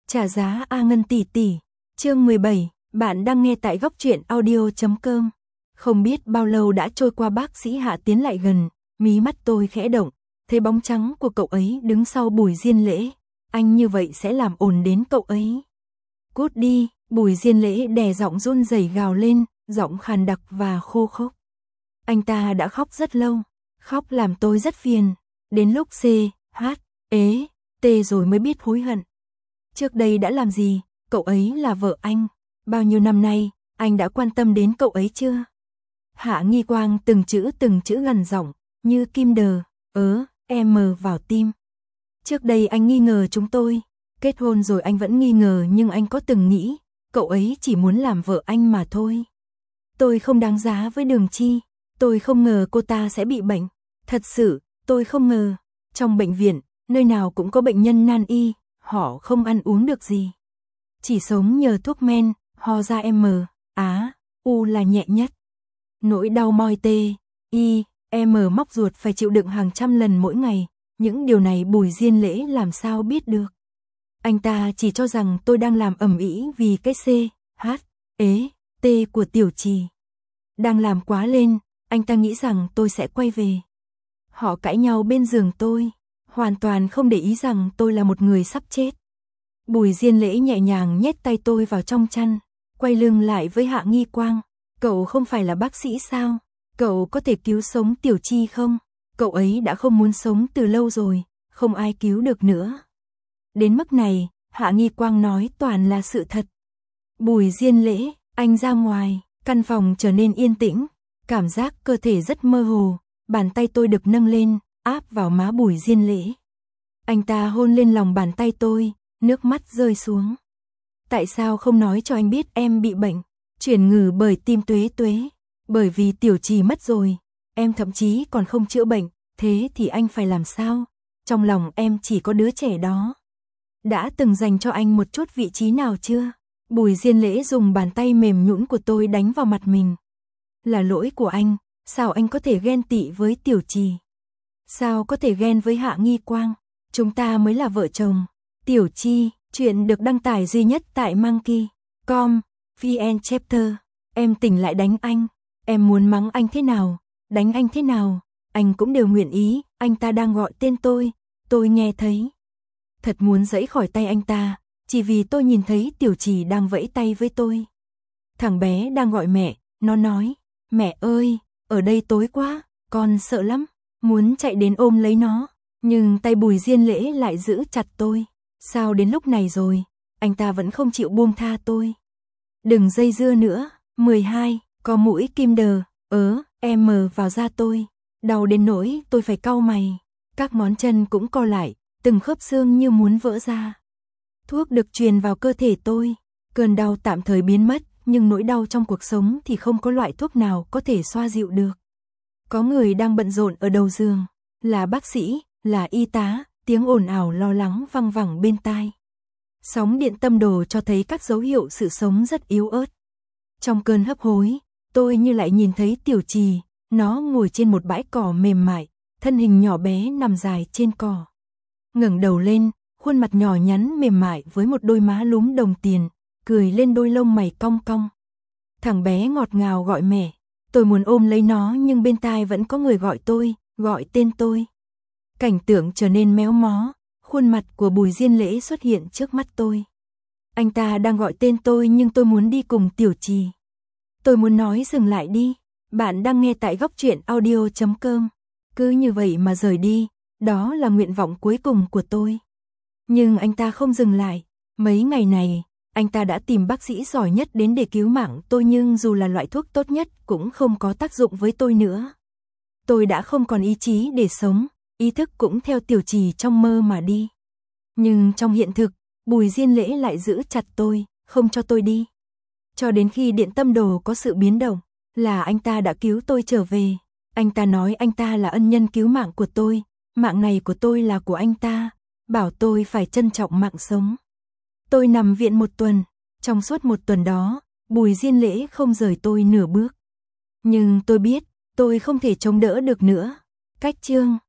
Trả giá A Ngân tỷ tỷ. Chương 17, bạn đang nghe tại góc truyện audio.com. Không biết bao lâu đã trôi qua, bác sĩ Hạ tiến lại gần, mí mắt tôi khẽ động, thấy bóng trắng của cậu ấy đứng sau Bùi Diên Lễ. Anh như vậy sẽ làm ồn đến cậu ấy. Cút đi, Bùi Diên Lễ đè giọng run rẩy gào lên, giọng khàn đặc và khô khốc. Anh ta đã khóc rất lâu, khóc làm tôi rất phiền, đến lúc C, H, ế, T rồi mới biết hối hận. Trước đây đã làm gì, cậu ấy là vợ anh, bao nhiêu năm nay, anh đã quan tâm đến cậu ấy chưa? Hạ Nghi Quang từng chữ gằn giọng, như kim đờ, em vào tim. Trước đây anh nghi ngờ chúng tôi, kết hôn rồi anh vẫn nghi ngờ, nhưng anh có từng nghĩ, cậu ấy chỉ muốn làm vợ anh mà thôi. Tôi không đáng giá với Đường Chi, tôi không ngờ cô ta sẽ bị bệnh, thật sự, tôi không ngờ. Trong bệnh viện, nơi nào cũng có bệnh nhân nan y, họ không ăn uống được gì. Chỉ sống nhờ thuốc men, ho ra M, Á, U là nhẹ nhất. Nỗi đau mỏi T, I, M móc ruột phải chịu đựng hàng trăm lần mỗi ngày, những điều này Bùi Diên Lễ làm sao biết được. Anh ta chỉ cho rằng tôi đang làm ầm ĩ vì cái C, H, ế, T của Tiểu Trì. Đang làm quá lên, anh ta nghĩ rằng tôi sẽ quay về. Họ cãi nhau bên giường tôi, hoàn toàn không để ý rằng tôi là một người sắp chết. Bùi Diên Lễ nhẹ nhàng nhét tay tôi vào trong chăn, quay lưng lại với Hạ Nghi Quang. Cậu không phải là bác sĩ sao? Cậu có thể cứu sống Tiểu Chi không? Cậu ấy đã không muốn sống từ lâu rồi, không ai cứu được nữa. Đến mức này, Hạ Nghi Quang nói toàn là sự thật. Bùi Diên Lễ, anh ra ngoài, căn phòng trở nên yên tĩnh, cảm giác cơ thể rất mơ hồ, bàn tay tôi được nâng lên, áp vào má Bùi Diên Lễ. Anh ta hôn lên lòng bàn tay tôi, nước mắt rơi xuống. Tại sao không nói cho anh biết em bị bệnh, chuyển ngử bởi tim Tuế Tuế, bởi vì Tiểu Trì mất rồi, em thậm chí còn không chữa bệnh, thế thì anh phải làm sao? Trong lòng em chỉ có đứa trẻ đó. Đã từng dành cho anh một chút vị trí nào chưa? Bùi Diên Lễ dùng bàn tay mềm nhũn của tôi đánh vào mặt mình. Là lỗi của anh, sao anh có thể ghen tị với Tiểu Trì? Sao có thể ghen với Hạ Nghi Quang? Chúng ta mới là vợ chồng. Tiểu Chi, chuyện được đăng tải duy nhất tại Monkey.com, VN Chapter. Em tỉnh lại đánh anh. Em muốn mắng anh thế nào, đánh anh thế nào, anh cũng đều nguyện ý. Anh ta đang gọi tên tôi nghe thấy. Thật muốn giãy khỏi tay anh ta, chỉ vì tôi nhìn thấy Tiểu Trì đang vẫy tay với tôi. Thằng bé đang gọi mẹ, nó nói, mẹ ơi, ở đây tối quá, con sợ lắm, muốn chạy đến ôm lấy nó, nhưng tay Bùi Diên Lễ lại giữ chặt tôi. Sao đến lúc này rồi, anh ta vẫn không chịu buông tha tôi. Đừng dây dưa nữa. 12, có mũi kim đờ, em vào da tôi, đau đến nỗi tôi phải cau mày, các ngón chân cũng co lại, từng khớp xương như muốn vỡ ra. Thuốc được truyền vào cơ thể tôi, cơn đau tạm thời biến mất, nhưng nỗi đau trong cuộc sống thì không có loại thuốc nào có thể xoa dịu được. Có người đang bận rộn ở đầu giường, là bác sĩ, là y tá, tiếng ồn ào lo lắng văng vẳng bên tai. Sóng điện tâm đồ cho thấy các dấu hiệu sự sống rất yếu ớt. Trong cơn hấp hối, tôi như lại nhìn thấy Tiểu Trì, nó ngồi trên một bãi cỏ mềm mại, thân hình nhỏ bé nằm dài trên cỏ. Ngẩng đầu lên, khuôn mặt nhỏ nhắn mềm mại với một đôi má lúm đồng tiền, cười lên đôi lông mày cong cong. Thằng bé ngọt ngào gọi mẹ, tôi muốn ôm lấy nó nhưng bên tai vẫn có người gọi tôi, gọi tên tôi. Cảnh tượng trở nên méo mó, khuôn mặt của Bùi Diên Lễ xuất hiện trước mắt tôi. Anh ta đang gọi tên tôi nhưng tôi muốn đi cùng Tiểu Trì. Tôi muốn nói dừng lại đi, bạn đang nghe tại góc truyện audio.com. Cứ như vậy mà rời đi, đó là nguyện vọng cuối cùng của tôi. Nhưng anh ta không dừng lại, mấy ngày này, anh ta đã tìm bác sĩ giỏi nhất đến để cứu mạng tôi, nhưng dù là loại thuốc tốt nhất cũng không có tác dụng với tôi nữa. Tôi đã không còn ý chí để sống, ý thức cũng theo Tiểu Trì trong mơ mà đi. Nhưng trong hiện thực, Bùi Diên Lễ lại giữ chặt tôi, không cho tôi đi. Cho đến khi điện tâm đồ có sự biến động, là anh ta đã cứu tôi trở về. Anh ta nói anh ta là ân nhân cứu mạng của tôi, mạng này của tôi là của anh ta, bảo tôi phải trân trọng mạng sống. Tôi nằm viện một tuần, trong suốt một tuần đó, Bùi Diên Lễ không rời tôi nửa bước. Nhưng tôi biết, tôi không thể chống đỡ được nữa. Cách chương